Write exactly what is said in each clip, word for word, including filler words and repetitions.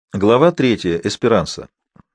Глава третья. Эсперанса.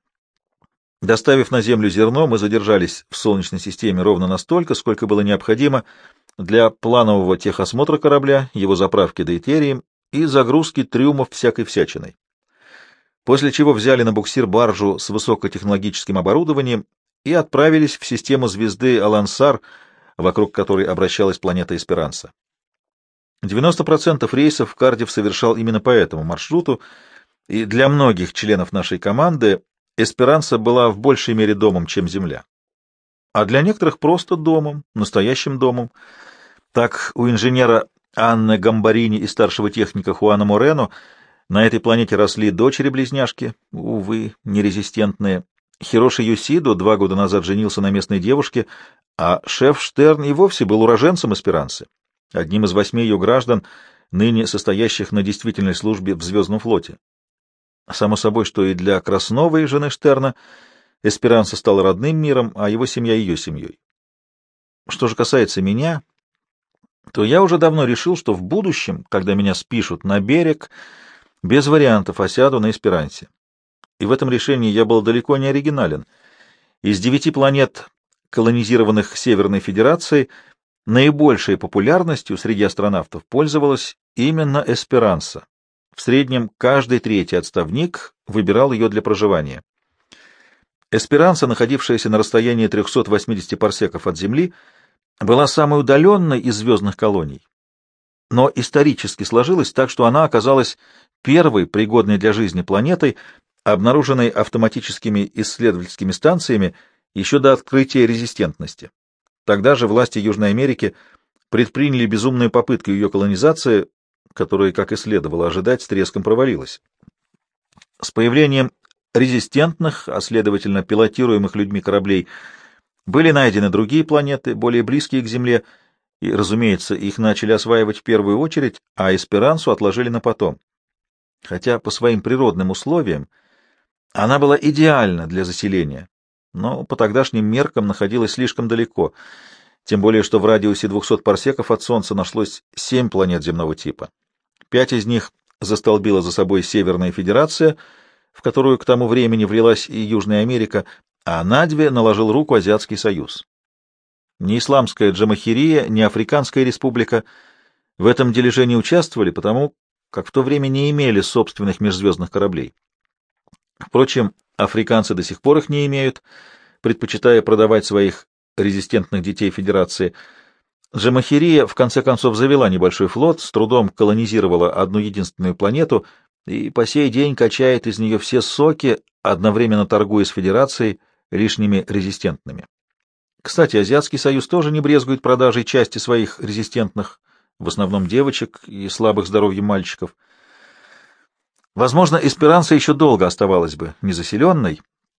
Доставив на Землю зерно, мы задержались в Солнечной системе ровно настолько, сколько было необходимо для планового техосмотра корабля, его заправки дейтерием и загрузки трюмов всякой всячиной. После чего взяли на буксир баржу с высокотехнологическим оборудованием и отправились в систему звезды Алансар, вокруг которой обращалась планета Эсперанса. девяносто процентов рейсов Кардив совершал именно по этому маршруту, и для многих членов нашей команды Эсперанса была в большей мере домом, чем Земля. А для некоторых просто домом, настоящим домом. Так у инженера Анны Гамбарини и старшего техника Хуана Морено на этой планете росли дочери-близняшки, увы, нерезистентные. Хироши Юсидо два года назад женился на местной девушке, а шеф Штерн и вовсе был уроженцем Эсперансы, одним из восьми ее граждан, ныне состоящих на действительной службе в Звездном флоте. Само собой, что и для Красновой, жены Штерна, Эсперанса стала родным миром, а его семья — ее семьей. Что же касается меня, то я уже давно решил, что в будущем, когда меня спишут на берег, без вариантов осяду на Эсперансе. И в этом решении я был далеко не оригинален. Из девяти планет, колонизированных Северной Федерацией, наибольшей популярностью среди астронавтов пользовалась именно Эсперанса. В среднем каждый третий отставник выбирал ее для проживания. Эсперанса, находившаяся на расстоянии трёхсот восьмидесяти парсеков от Земли, была самой удаленной из звездных колоний. Но исторически сложилось так, что она оказалась первой пригодной для жизни планетой, обнаруженной автоматическими исследовательскими станциями еще до открытия резистентности. Тогда же власти Южной Америки предприняли безумную попытку ее колонизации, которая, как и следовало ожидать, с треском провалилась. С появлением резистентных, а следовательно пилотируемых людьми кораблей, были найдены другие планеты, более близкие к Земле, и, разумеется, их начали осваивать в первую очередь, а Эсперансу отложили на потом. Хотя по своим природным условиям она была идеальна для заселения, но по тогдашним меркам находилась слишком далеко, тем более что в радиусе двухсот парсеков от Солнца нашлось семь планет земного типа. Пять из них застолбила за собой Северная Федерация, в которую к тому времени влилась и Южная Америка, а на две наложил руку Азиатский Союз. Ни Исламская Джамахирия, ни Африканская Республика в этом дележе не участвовали, потому как в то время не имели собственных межзвездных кораблей. Впрочем, африканцы до сих пор их не имеют, предпочитая продавать своих резистентных детей Федерации. Джамахирия в конце концов завела небольшой флот, с трудом колонизировала одну единственную планету и по сей день качает из нее все соки, одновременно торгуя с Федерацией лишними резистентными. Кстати, Азиатский Союз тоже не брезгует продажей части своих резистентных, в основном девочек и слабых здоровьем мальчиков. Возможно, Эсперанса еще долго оставалась бы незаселенной,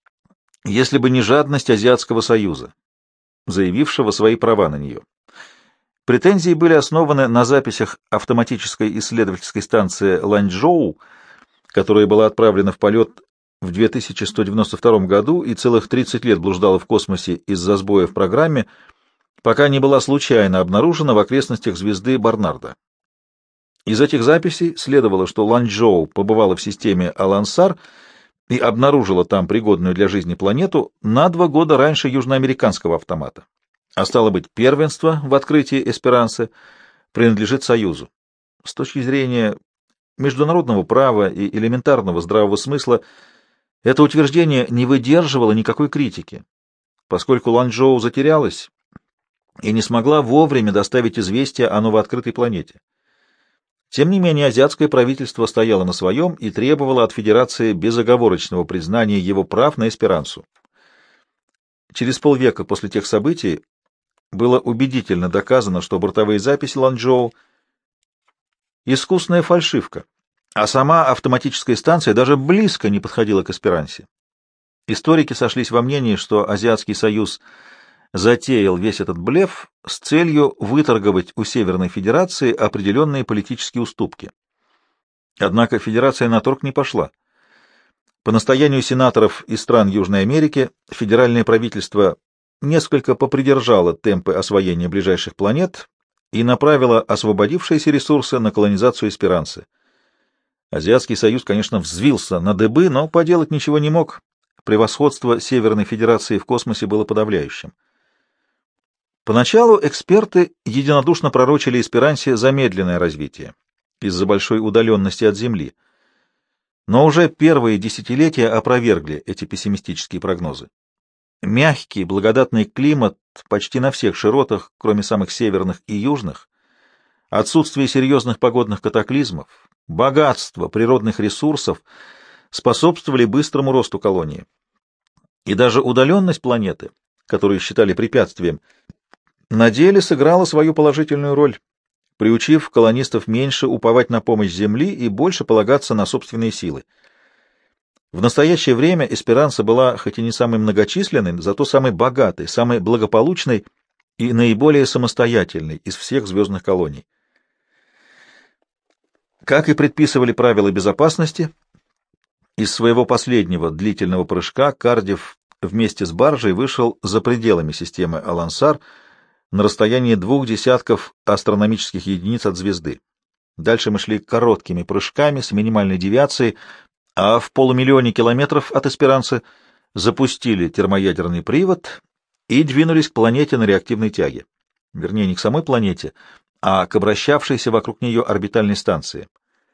если бы не жадность Азиатского Союза, заявившего свои права на нее. Претензии были основаны на записях автоматической исследовательской станции Ланчжоу, которая была отправлена в полет в две тысячи сто девяносто втором году и целых тридцать лет блуждала в космосе из-за сбоя в программе, пока не была случайно обнаружена в окрестностях звезды Барнарда. Из этих записей следовало, что Ланчжоу побывала в системе Алансар и обнаружила там пригодную для жизни планету на два года раньше южноамериканского автомата. А стало быть, первенство в открытии Эсперансы принадлежит Союзу. С точки зрения международного права и элементарного здравого смысла это утверждение не выдерживало никакой критики, поскольку Ланчжоу затерялась и не смогла вовремя доставить известие о новооткрытой планете. Тем не менее, азиатское правительство стояло на своем и требовало от Федерации безоговорочного признания его прав на Эсперансу. Через полвека после тех событий было убедительно доказано, что бортовые записи Ланчжоу — искусная фальшивка, а сама автоматическая станция даже близко не подходила к Эсперансе. Историки сошлись во мнении, что Азиатский Союз затеял весь этот блеф с целью выторговать у Северной Федерации определенные политические уступки. Однако Федерация на торг не пошла. По настоянию сенаторов из стран Южной Америки федеральное правительство несколько попридержало темпы освоения ближайших планет и направило освободившиеся ресурсы на колонизацию Эсперансы. Азиатский союз, конечно, взвился на дыбы, но поделать ничего не мог. Превосходство Северной Федерации в космосе было подавляющим. Поначалу эксперты единодушно пророчили эсперансе замедленное развитие из-за большой удаленности от Земли. Но уже первые десятилетия опровергли эти пессимистические прогнозы. Мягкий, благодатный климат почти на всех широтах, кроме самых северных и южных, отсутствие серьезных погодных катаклизмов, богатство природных ресурсов способствовали быстрому росту колонии. И даже удаленность планеты, которую считали препятствием, на деле сыграла свою положительную роль, приучив колонистов меньше уповать на помощь Земли и больше полагаться на собственные силы. В настоящее время Эсперанса была хоть и не самой многочисленной, зато самой богатой, самой благополучной и наиболее самостоятельной из всех звездных колоний. Как и предписывали правила безопасности, из своего последнего длительного прыжка Кардифф вместе с баржей вышел за пределами системы Алансар на расстоянии двух десятков астрономических единиц от звезды. Дальше мы шли короткими прыжками с минимальной девиацией, а в полумиллионе километров от Эсперанцы запустили термоядерный привод и двинулись к планете на реактивной тяге. Вернее, не к самой планете, а к обращавшейся вокруг нее орбитальной станции.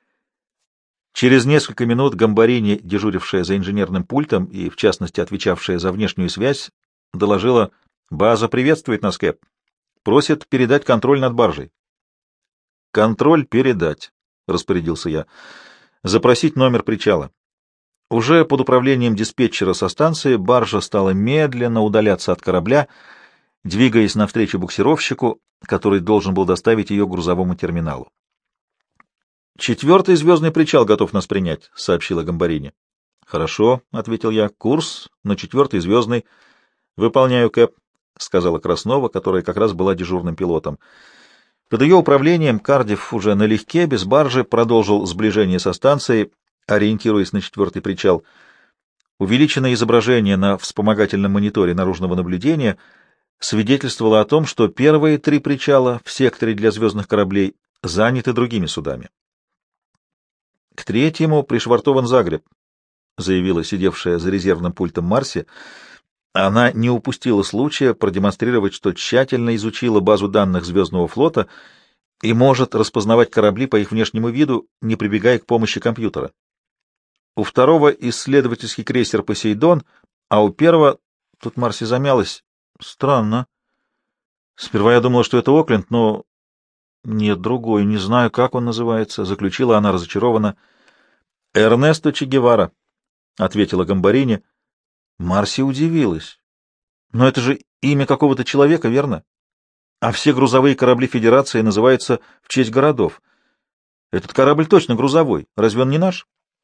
Через несколько минут Гамбарини, дежурившая за инженерным пультом и, в частности, отвечавшая за внешнюю связь, доложила: «База приветствует нас, Кэп. Просит передать контроль над баржей». «Контроль передать», — распорядился я. «Запросить номер причала». Уже под управлением диспетчера со станции баржа стала медленно удаляться от корабля, двигаясь навстречу буксировщику, который должен был доставить ее к грузовому терминалу. «Четвертый звездный причал готов нас принять», — сообщила Гамбарини. «Хорошо», — ответил я. «Курс на четвертый звездный». «Выполняю, Кэп», — сказала Краснова, которая как раз была дежурным пилотом. Под ее управлением Кардифф уже налегке, без баржи, продолжил сближение со станцией, ориентируясь на четвертый причал. Увеличенное изображение на вспомогательном мониторе наружного наблюдения свидетельствовало о том, что первые три причала в секторе для звездных кораблей заняты другими судами. «К третьему пришвартован Загреб», — заявила сидевшая за резервным пультом Марси. Она не упустила случая продемонстрировать, что тщательно изучила базу данных Звездного флота и может распознавать корабли по их внешнему виду, не прибегая к помощи компьютера. У второго исследовательский крейсер «Посейдон», а у первого... Тут Марси замялась. Странно. Сперва я думала, что это Окленд, но... Нет, другой, не знаю, как он называется, — заключила она разочарованно. «Эрнесто Че Гевара», — ответила Гамбарини. Марси удивилась. Но это же имя какого-то человека, верно? А все грузовые корабли Федерации называются в честь городов. Этот корабль точно грузовой. Разве он не наш?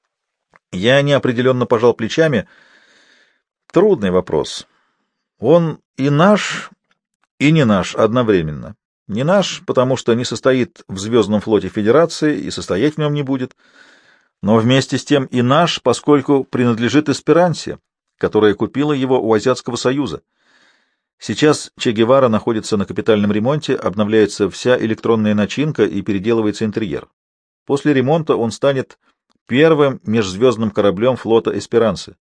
Я неопределенно пожал плечами. Трудный вопрос. Он и наш, и не наш одновременно. Не наш, потому что не состоит в Звездном флоте Федерации и состоять в нем не будет, но вместе с тем и наш, поскольку принадлежит Эсперансе, которая купила его у Азиатского союза. Сейчас Че Гевара находится на капитальном ремонте, обновляется вся электронная начинка и переделывается интерьер. После ремонта он станет первым межзвездным кораблем флота Эсперансы.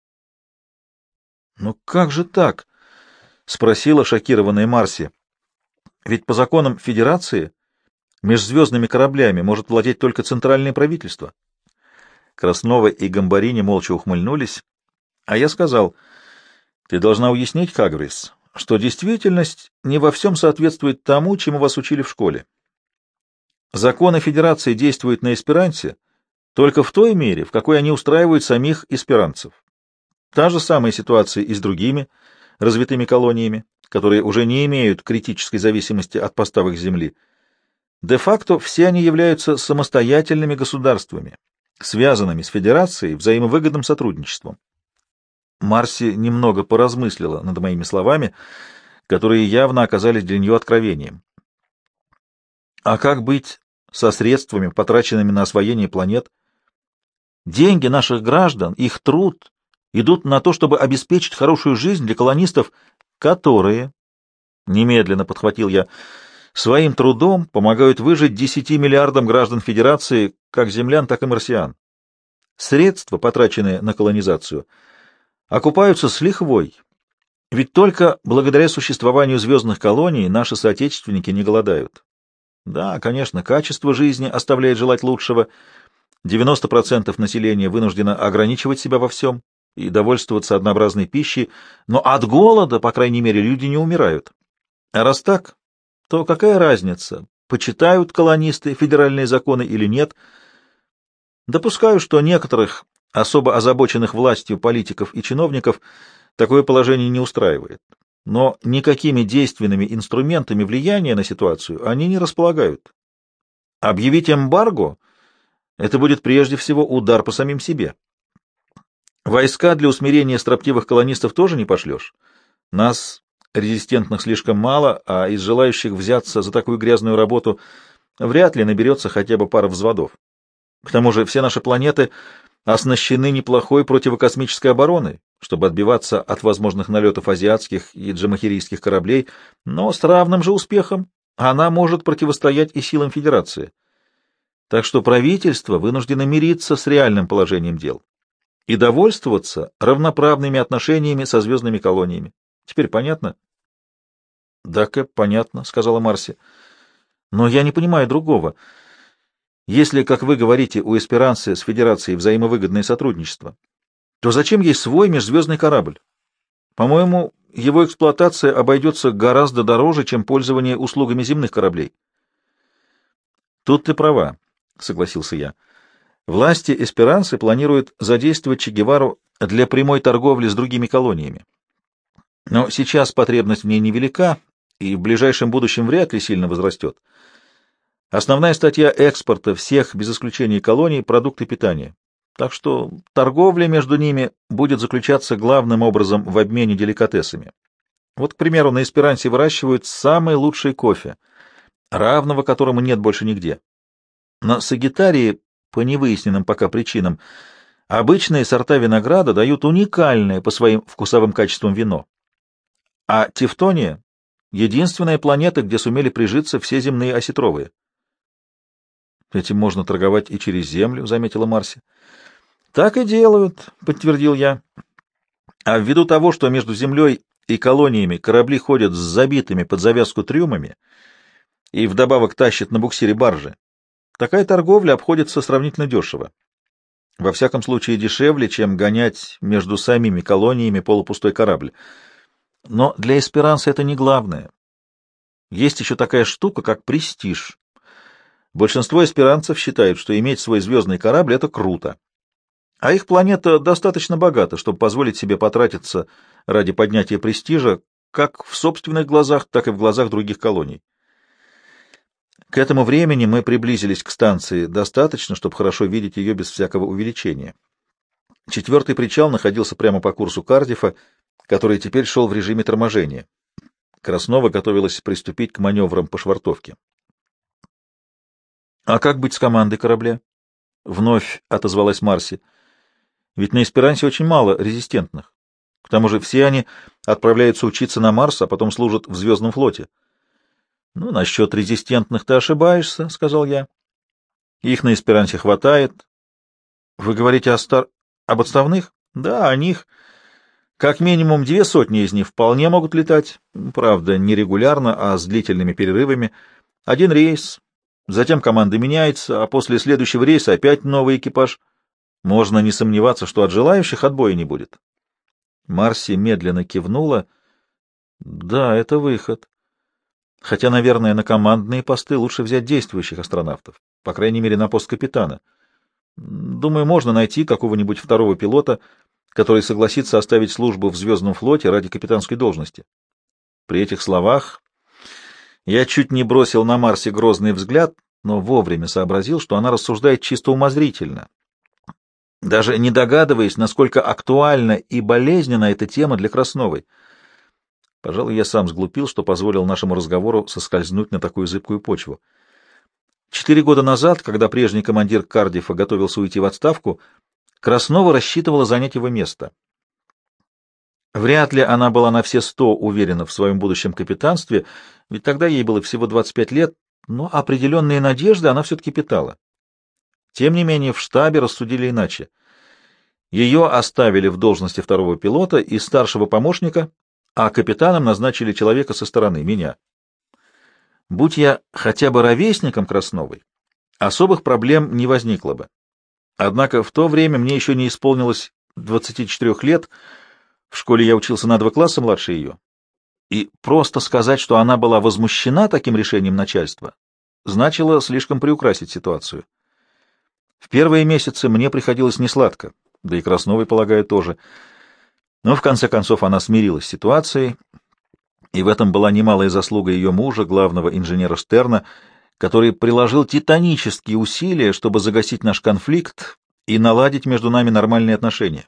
«Ну как же так?» — спросила шокированная Марси. «Ведь по законам Федерации межзвездными кораблями может владеть только центральное правительство». Краснова и Гамбарини молча ухмыльнулись, а я сказал: «Ты должна уяснить, Хагрис, что действительность не во всем соответствует тому, чему вас учили в школе. Законы Федерации действуют на эсперансе только в той мере, в какой они устраивают самих эсперанцев. Та же самая ситуация и с другими развитыми колониями, которые уже не имеют критической зависимости от поставок с Земли. Де-факто все они являются самостоятельными государствами, связанными с Федерацией взаимовыгодным сотрудничеством». Марси немного поразмыслила над моими словами, которые явно оказались для нее откровением. А как быть со средствами, потраченными на освоение планет? Деньги наших граждан, их труд идут на то, чтобы обеспечить хорошую жизнь для колонистов, которые, немедленно подхватил я, своим трудом помогают выжить десяти миллиардам граждан Федерации, как землян, так и марсиан. Средства, потраченные на колонизацию, окупаются с лихвой. Ведь только благодаря существованию звездных колоний наши соотечественники не голодают. Да, конечно, качество жизни оставляет желать лучшего. девяносто процентов населения вынуждено ограничивать себя во всем и довольствоваться однообразной пищей, но от голода, по крайней мере, люди не умирают. А раз так, то какая разница, почитают колонисты федеральные законы или нет? Допускаю, что некоторых особо озабоченных властью политиков и чиновников такое положение не устраивает. Но никакими действенными инструментами влияния на ситуацию они не располагают. Объявить эмбарго — это будет прежде всего удар по самим себе. Войска для усмирения строптивых колонистов тоже не пошлешь. Нас, резистентных, слишком мало, а из желающих взяться за такую грязную работу вряд ли наберется хотя бы пара взводов. К тому же все наши планеты оснащены неплохой противокосмической обороной, чтобы отбиваться от возможных налетов азиатских и джамахирийских кораблей, но с равным же успехом она может противостоять и силам Федерации. Так что правительство вынуждено мириться с реальным положением дел и довольствоваться равноправными отношениями со звездными колониями. Теперь понятно? — Да, Кэп, понятно, — сказала Марси. — Но я не понимаю другого. Если, как вы говорите, у Эсперанцы с Федерацией взаимовыгодное сотрудничество, то зачем ей свой межзвездный корабль? По-моему, его эксплуатация обойдется гораздо дороже, чем пользование услугами земных кораблей. — Тут ты права, — согласился я. Власти Эсперанцы планируют задействовать Че Гевару для прямой торговли с другими колониями. Но сейчас потребность в ней невелика, и в ближайшем будущем вряд ли сильно возрастет. Основная статья экспорта всех, без исключения колоний, — продукты питания. Так что торговля между ними будет заключаться главным образом в обмене деликатесами. Вот, к примеру, на Эсперансе выращивают самый лучший кофе, равного которому нет больше нигде. На Сагитарии, по невыясненным пока причинам, обычные сорта винограда дают уникальное по своим вкусовым качествам вино. А Тевтония — единственная планета, где сумели прижиться все земные осетровые. Этим можно торговать и через землю, — заметила Марси. — Так и делают, — подтвердил я. А ввиду того, что между землей и колониями корабли ходят с забитыми под завязку трюмами и вдобавок тащат на буксире баржи, такая торговля обходится сравнительно дешево. Во всяком случае, дешевле, чем гонять между самими колониями полупустой корабль. Но для Эсперанцы это не главное. Есть еще такая штука, как престиж. Большинство эсперанцев считают, что иметь свой звездный корабль — это круто. А их планета достаточно богата, чтобы позволить себе потратиться ради поднятия престижа как в собственных глазах, так и в глазах других колоний. К этому времени мы приблизились к станции достаточно, чтобы хорошо видеть ее без всякого увеличения. Четвертый причал находился прямо по курсу Кардифа, который теперь шел в режиме торможения. Краснова готовилась приступить к маневрам по швартовке. — А как быть с командой корабля? — вновь отозвалась Марси. — Ведь на Эсперансе очень мало резистентных. К тому же все они отправляются учиться на Марс, а потом служат в Звездном флоте. — Ну, насчет резистентных ты ошибаешься, — сказал я. — Их на Эсперансе хватает. — Вы говорите о стар... об отставных? — Да, о них. Как минимум две сотни из них вполне могут летать. Правда, не регулярно, а с длительными перерывами. Один рейс... Затем команда меняется, а после следующего рейса опять новый экипаж. Можно не сомневаться, что от желающих отбоя не будет. Марси медленно кивнула. Да, это выход. Хотя, наверное, на командные посты лучше взять действующих астронавтов. По крайней мере, на пост капитана. Думаю, можно найти какого-нибудь второго пилота, который согласится оставить службу в Звездном флоте ради капитанской должности. При этих словах я чуть не бросил на Марсе грозный взгляд, но вовремя сообразил, что она рассуждает чисто умозрительно, даже не догадываясь, насколько актуальна и болезненна эта тема для Красновой. Пожалуй, я сам сглупил, что позволил нашему разговору соскользнуть на такую зыбкую почву. Четыре года назад, когда прежний командир Кардифа готовился уйти в отставку, Краснова рассчитывала занять его место. Вряд ли она была на все сто уверена в своем будущем капитанстве, ведь тогда ей было всего двадцать пять лет, но определенные надежды она все-таки питала. Тем не менее, в штабе рассудили иначе. Ее оставили в должности второго пилота и старшего помощника, а капитаном назначили человека со стороны, меня. Будь я хотя бы ровесником Красновой, особых проблем не возникло бы. Однако в то время мне еще не исполнилось двадцати четырёх лет, в школе я учился на два класса младше ее, и просто сказать, что она была возмущена таким решением начальства, значило слишком приукрасить ситуацию. В первые месяцы мне приходилось несладко, да и Красновой, полагаю, тоже. Но в конце концов она смирилась с ситуацией, и в этом была немалая заслуга ее мужа, главного инженера Штерна, который приложил титанические усилия, чтобы загасить наш конфликт и наладить между нами нормальные отношения.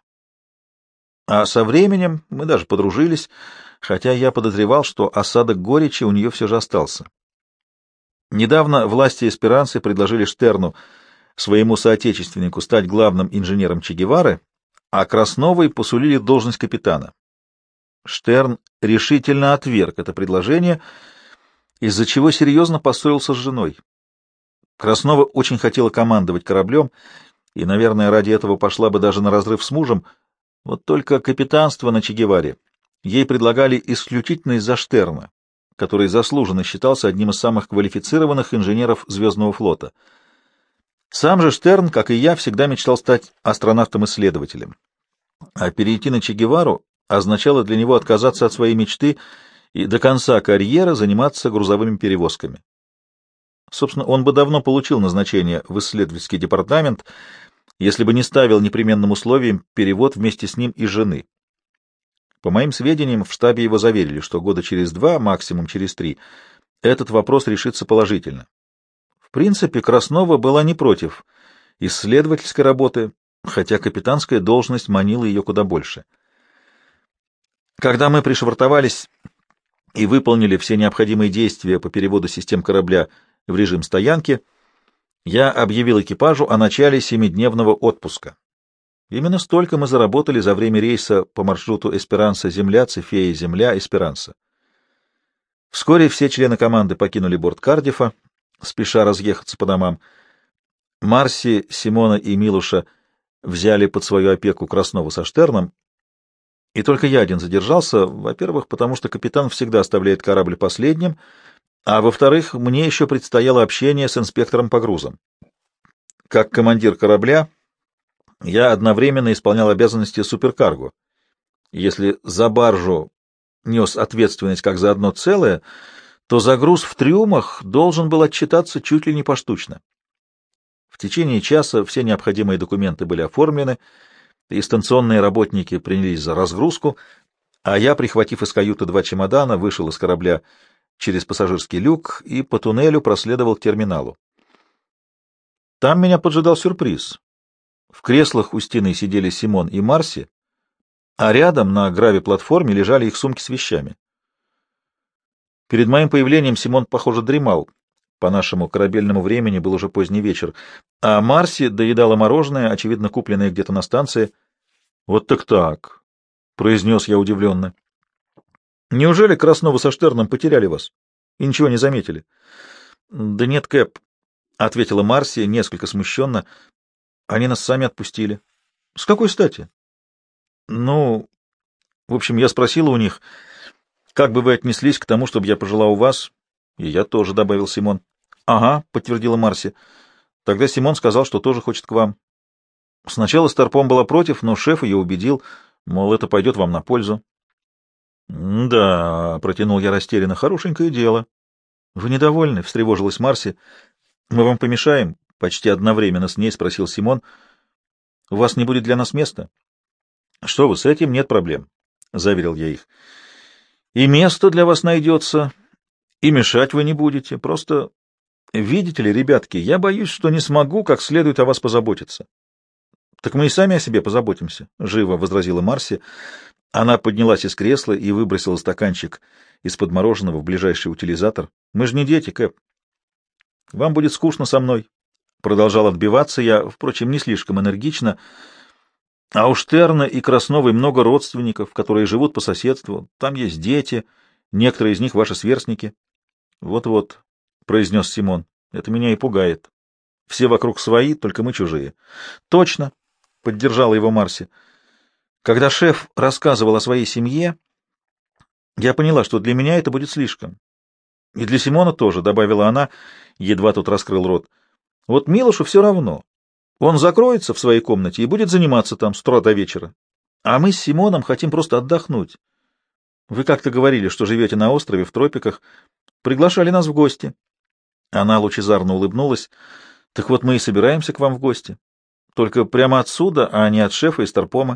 А со временем мы даже подружились, хотя я подозревал, что осадок горечи у нее все же остался. Недавно власти Эсперанцы предложили Штерну, своему соотечественнику, стать главным инженером Че Гевары, а Красновой посулили должность капитана. Штерн решительно отверг это предложение, из-за чего серьезно поссорился с женой. Краснова очень хотела командовать кораблем, и, наверное, ради этого пошла бы даже на разрыв с мужем, вот только капитанство на Че Геваре ей предлагали исключительно из-за Штерна, который заслуженно считался одним из самых квалифицированных инженеров Звездного флота. Сам же Штерн, как и я, всегда мечтал стать астронавтом-исследователем. А перейти на Че Гевару означало для него отказаться от своей мечты и до конца карьеры заниматься грузовыми перевозками. Собственно, он бы давно получил назначение в исследовательский департамент, если бы не ставил непременным условием перевод вместе с ним и жены. По моим сведениям, в штабе его заверили, что года через два, максимум через три, этот вопрос решится положительно. В принципе, Краснова была не против исследовательской работы, хотя капитанская должность манила ее куда больше. Когда мы пришвартовались и выполнили все необходимые действия по переводу систем корабля в режим стоянки, я объявил экипажу о начале семидневного отпуска. Именно столько мы заработали за время рейса по маршруту Эсперанса-Земля, Цефея-Земля, Эсперанса. Вскоре все члены команды покинули борт Кардифа, спеша разъехаться по домам. Марси, Симона и Милуша взяли под свою опеку Краснову со Штерном, и только я один задержался, во-первых, потому что капитан всегда оставляет корабль последним, а во-вторых, мне еще предстояло общение с инспектором по грузам. Как командир корабля я одновременно исполнял обязанности суперкарго. Если за баржу нес ответственность как за одно целое, то за груз в трюмах должен был отчитаться чуть ли не поштучно. В течение часа все необходимые документы были оформлены, и станционные работники принялись за разгрузку, а я, прихватив из каюты два чемодана, вышел из корабля через пассажирский люк и по туннелю проследовал к терминалу. Там меня поджидал сюрприз. В креслах у стены сидели Симон и Марси, а рядом на грави-платформе лежали их сумки с вещами. Перед моим появлением Симон, похоже, дремал. По нашему корабельному времени был уже поздний вечер, а Марси доедала мороженое, очевидно, купленное где-то на станции. — Вот так так, — произнес я удивленно. — Неужели Краснова со Штерном потеряли вас и ничего не заметили? — Да нет, Кэп, — ответила Марси несколько смущенно. — Они нас сами отпустили. — С какой стати? — Ну, в общем, я спросила у них, как бы вы отнеслись к тому, чтобы я пожила у вас? И я тоже, — добавил Симон. — Ага, — подтвердила Марси. Тогда Симон сказал, что тоже хочет к вам. Сначала Старпом была против, но шеф ее убедил, мол, это пойдет вам на пользу. — Да, — протянул я растерянно, — хорошенькое дело. — Вы недовольны? — встревожилась Марси. — Мы вам помешаем? — почти одновременно с ней спросил Симон. — У вас не будет для нас места? — Что вы, с этим нет проблем, — заверил я их. — И место для вас найдется, и мешать вы не будете. Просто, видите ли, ребятки, я боюсь, что не смогу как следует о вас позаботиться. — Так мы и сами о себе позаботимся, — живо возразила Марси. Она поднялась из кресла и выбросила стаканчик из-под мороженого в ближайший утилизатор. — Мы же не дети, Кэп. — Вам будет скучно со мной. Продолжал отбиваться я, впрочем, не слишком энергично. А у Штерна и Красновой много родственников, которые живут по соседству. Там есть дети, некоторые из них ваши сверстники. Вот — Вот-вот, — произнес Симон, — это меня и пугает. Все вокруг свои, только мы чужие. — Точно, — поддержала его Марси. Когда шеф рассказывал о своей семье, я поняла, что для меня это будет слишком. И для Симона тоже, — добавила она, едва тут раскрыл рот. Вот Милошу все равно. Он закроется в своей комнате и будет заниматься там с утра до вечера. А мы с Симоном хотим просто отдохнуть. Вы как-то говорили, что живете на острове в тропиках. Приглашали нас в гости. Она лучезарно улыбнулась. Так вот мы и собираемся к вам в гости. Только прямо отсюда, а не от шефа и старпома.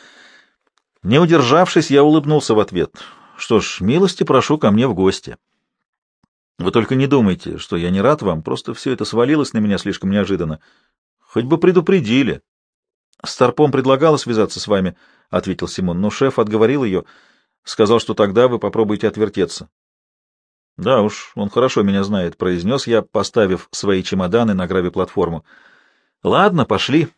Не удержавшись, я улыбнулся в ответ. Что ж, милости прошу ко мне в гости. Вы только не думайте, что я не рад вам, просто все это свалилось на меня слишком неожиданно. Хоть бы предупредили. Старпом предлагала связаться с вами, — ответил Симон, — но шеф отговорил ее, сказал, что тогда вы попробуете отвертеться. — Да уж, он хорошо меня знает, — произнес я, поставив свои чемоданы на гравиплатформу. — Ладно, пошли.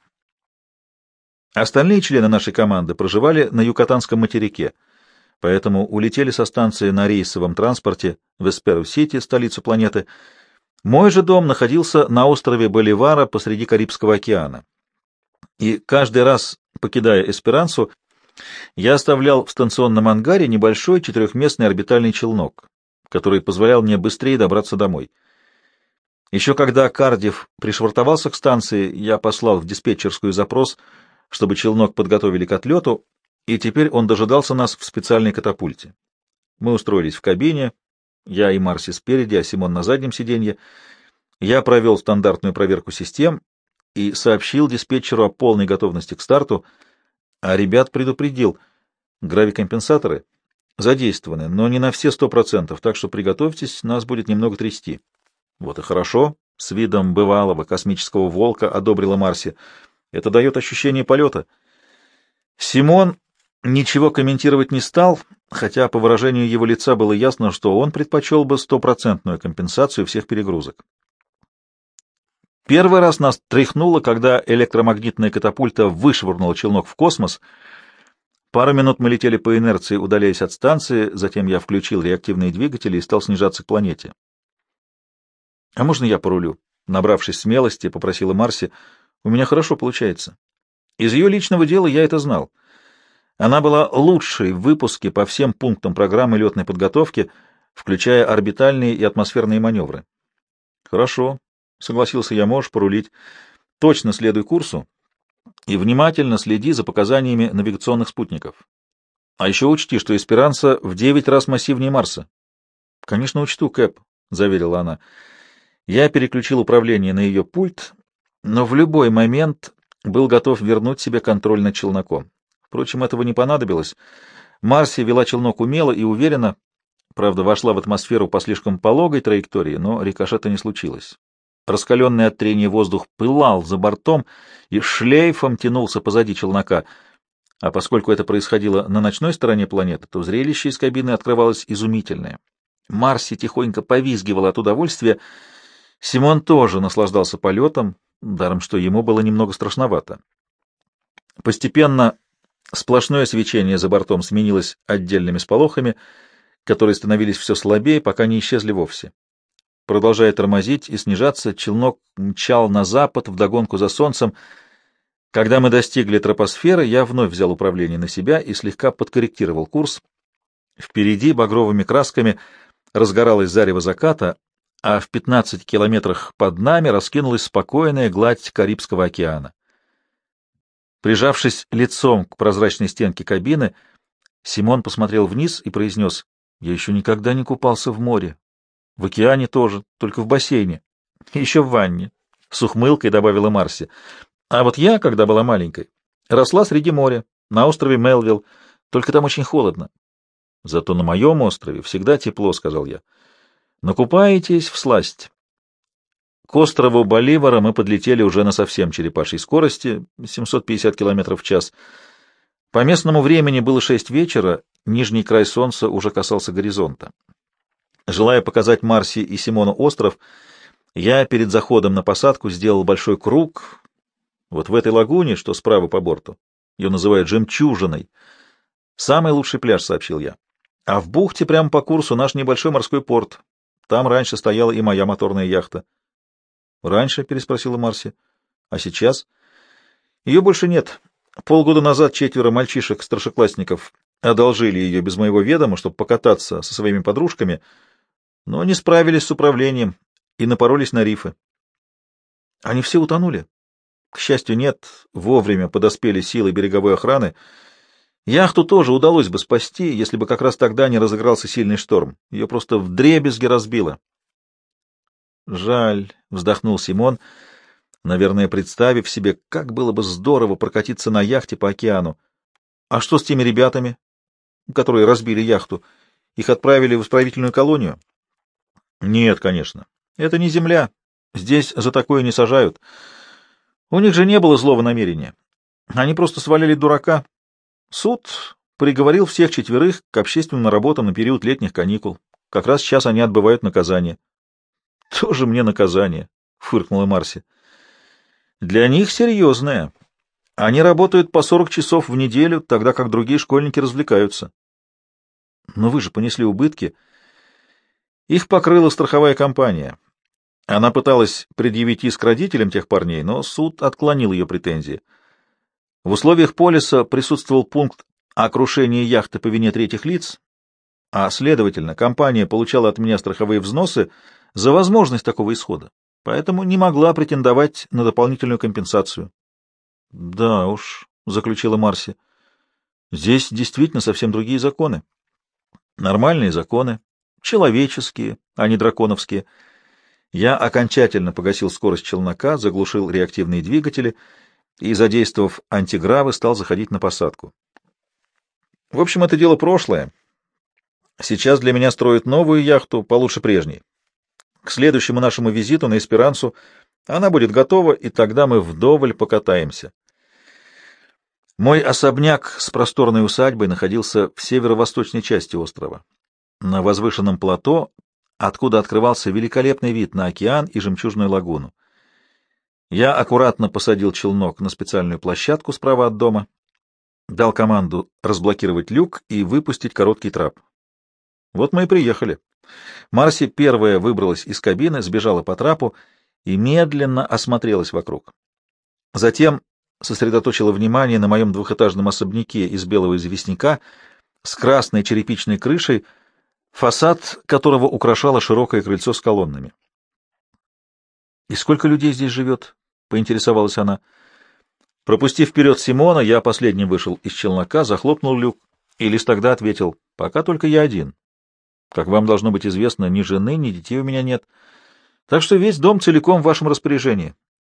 Остальные члены нашей команды проживали на Юкатанском материке, поэтому улетели со станции на рейсовом транспорте в Эсперо-Сити, столицу планеты. Мой же дом находился на острове Боливара посреди Карибского океана. И каждый раз, покидая Эсперансу, я оставлял в станционном ангаре небольшой четырехместный орбитальный челнок, который позволял мне быстрее добраться домой. Еще когда Кардифф пришвартовался к станции, я послал в диспетчерскую запрос, чтобы челнок подготовили к отлету, и теперь он дожидался нас в специальной катапульте. Мы устроились в кабине, я и Марси спереди, а Симон на заднем сиденье. Я провел стандартную проверку систем и сообщил диспетчеру о полной готовности к старту, а ребят предупредил. Гравикомпенсаторы задействованы, но не на все сто процентов, так что приготовьтесь, нас будет немного трясти. Вот и хорошо, с видом бывалого космического волка одобрила Марси. Это дает ощущение полета. Симон ничего комментировать не стал, хотя по выражению его лица было ясно, что он предпочел бы стопроцентную компенсацию всех перегрузок. Первый раз нас тряхнуло, когда электромагнитная катапульта вышвырнула челнок в космос. Пару минут мы летели по инерции, удаляясь от станции, затем я включил реактивные двигатели и стал снижаться к планете. — А можно я порулю? — набравшись смелости, попросила Марси. — У меня хорошо получается. Из ее личного дела я это знал. Она была лучшей в выпуске по всем пунктам программы летной подготовки, включая орбитальные и атмосферные маневры. — Хорошо, — согласился я, — можешь порулить. Точно следуй курсу и внимательно следи за показаниями навигационных спутников. А еще учти, что Эсперанса в девять раз массивнее Марса. — Конечно, учту, Кэп, — заверила она. Я переключил управление на ее пульт, но в любой момент был готов вернуть себе контроль над челноком. Впрочем, этого не понадобилось. Марси вела челнок умело и уверенно, правда, вошла в атмосферу по слишком пологой траектории, но рикошета не случилось. Раскаленный от трения воздух пылал за бортом и шлейфом тянулся позади челнока, а поскольку это происходило на ночной стороне планеты, то зрелище из кабины открывалось изумительное. Марси тихонько повизгивала от удовольствия, Симон тоже наслаждался полетом, даром что ему было немного страшновато. Постепенно сплошное свечение за бортом сменилось отдельными сполохами, которые становились все слабее, пока не исчезли вовсе. Продолжая тормозить и снижаться, челнок мчал на запад вдогонку за солнцем. Когда мы достигли тропосферы, я вновь взял управление на себя и слегка подкорректировал курс. Впереди багровыми красками разгоралось зарево заката, а в пятнадцати километрах под нами раскинулась спокойная гладь Карибского океана. Прижавшись лицом к прозрачной стенке кабины, Симон посмотрел вниз и произнес: «Я еще никогда не купался в море. В океане тоже, только в бассейне. Еще в ванне», — с ухмылкой добавила Марси. «А вот я, когда была маленькой, росла среди моря, на острове Мелвилл, только там очень холодно». «Зато на моем острове всегда тепло», — сказал я. «Накупаетесь всласть». К острову Боливара мы подлетели уже на совсем черепашьей скорости, семьсот пятьдесят километров в час. По местному времени было шесть вечера, нижний край солнца уже касался горизонта. Желая показать Марси и Симону остров, я перед заходом на посадку сделал большой круг. Вот в этой лагуне, что справа по борту, ее называют «жемчужиной». Самый лучший пляж, сообщил я. А в бухте прямо по курсу наш небольшой морской порт. Там раньше стояла и моя моторная яхта. — Раньше? — переспросила Марси. — А сейчас? Ее больше нет. Полгода назад четверо мальчишек-старшеклассников одолжили ее без моего ведома, чтобы покататься со своими подружками, но не справились с управлением и напоролись на рифы. Они все утонули? К счастью, нет. Вовремя подоспели силы береговой охраны. Яхту тоже удалось бы спасти, если бы как раз тогда не разыгрался сильный шторм. Ее просто вдребезги разбило. Жаль, — вздохнул Симон, наверное, представив себе, как было бы здорово прокатиться на яхте по океану. А что с теми ребятами, которые разбили яхту? Их отправили в исправительную колонию? Нет, конечно. Это не земля. Здесь за такое не сажают. У них же не было злого намерения. Они просто свалили дурака. Суд приговорил всех четверых к общественным работам на период летних каникул. Как раз сейчас они отбывают наказание. — Тоже мне наказание, — фыркнула Марси. — Для них серьезное. Они работают по сорок часов в неделю, тогда как другие школьники развлекаются. — Но вы же понесли убытки. Их покрыла страховая компания. Она пыталась предъявить иск родителям тех парней, но суд отклонил ее претензии. В условиях полиса присутствовал пункт о крушении яхты по вине третьих лиц, а, следовательно, компания получала от меня страховые взносы за возможность такого исхода, поэтому не могла претендовать на дополнительную компенсацию. — Да уж, — заключила Марси, — здесь действительно совсем другие законы. Нормальные законы, человеческие, а не драконовские. Я окончательно погасил скорость челнока, заглушил реактивные двигатели и, задействовав антигравы, стал заходить на посадку. В общем, это дело прошлое. Сейчас для меня строят новую яхту, получше прежней. К следующему нашему визиту на Эсперансу она будет готова, и тогда мы вдоволь покатаемся. Мой особняк с просторной усадьбой находился в северо-восточной части острова, на возвышенном плато, откуда открывался великолепный вид на океан и жемчужную лагуну. Я аккуратно посадил челнок на специальную площадку справа от дома, дал команду разблокировать люк и выпустить короткий трап. Вот мы и приехали. Марси первая выбралась из кабины, сбежала по трапу и медленно осмотрелась вокруг. Затем сосредоточила внимание на моем двухэтажном особняке из белого известняка с красной черепичной крышей, фасад которого украшало широкое крыльцо с колоннами. — И сколько людей здесь живет? — поинтересовалась она. Пропустив вперед Симона, я последним вышел из челнока, захлопнул люк и лишь тогда ответил: — Пока только я один. Как вам должно быть известно, ни жены, ни детей у меня нет, так что весь дом целиком в вашем распоряжении.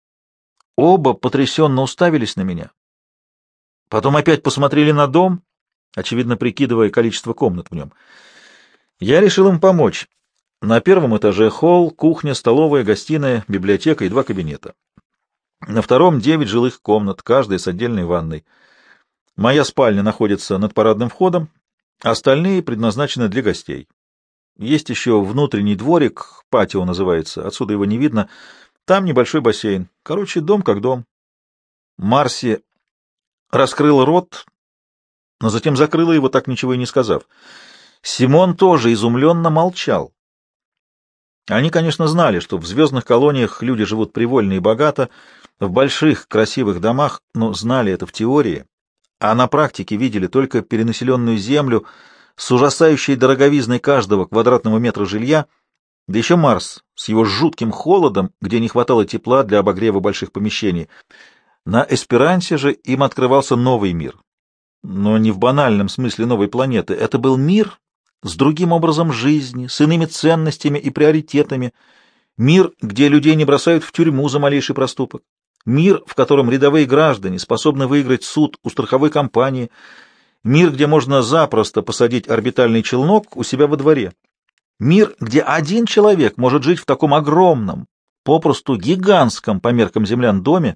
Оба потрясенно уставились на меня. Потом опять посмотрели на дом, очевидно, прикидывая количество комнат в нем. Я решил им помочь. На первом этаже холл, кухня, столовая, гостиная, библиотека и два кабинета. На втором девять жилых комнат, каждая с отдельной ванной. Моя спальня находится над парадным входом, остальные предназначены для гостей. Есть еще внутренний дворик, патио называется, отсюда его не видно. Там небольшой бассейн. Короче, дом как дом. Марси раскрыла рот, но затем закрыла его, так ничего и не сказав. Симон тоже изумленно молчал. Они, конечно, знали, что в звездных колониях люди живут привольно и богато, в больших красивых домах, но знали это в теории, а на практике видели только перенаселенную землю с ужасающей дороговизной каждого квадратного метра жилья, да еще Марс с его жутким холодом, где не хватало тепла для обогрева больших помещений. На Эсперансе же им открывался новый мир. Но не в банальном смысле новой планеты. Это был мир с другим образом жизни, с иными ценностями и приоритетами. Мир, где людей не бросают в тюрьму за малейший проступок. Мир, в котором рядовые граждане способны выиграть суд у страховой компании. Мир, где можно запросто посадить орбитальный челнок у себя во дворе. Мир, где один человек может жить в таком огромном, попросту гигантском по меркам землян доме.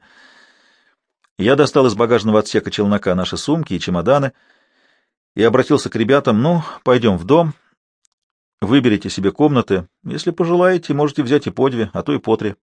Я достал из багажного отсека челнока наши сумки и чемоданы и обратился к ребятам: ну, пойдем в дом, выберите себе комнаты, если пожелаете, можете взять и по две, а то и по три.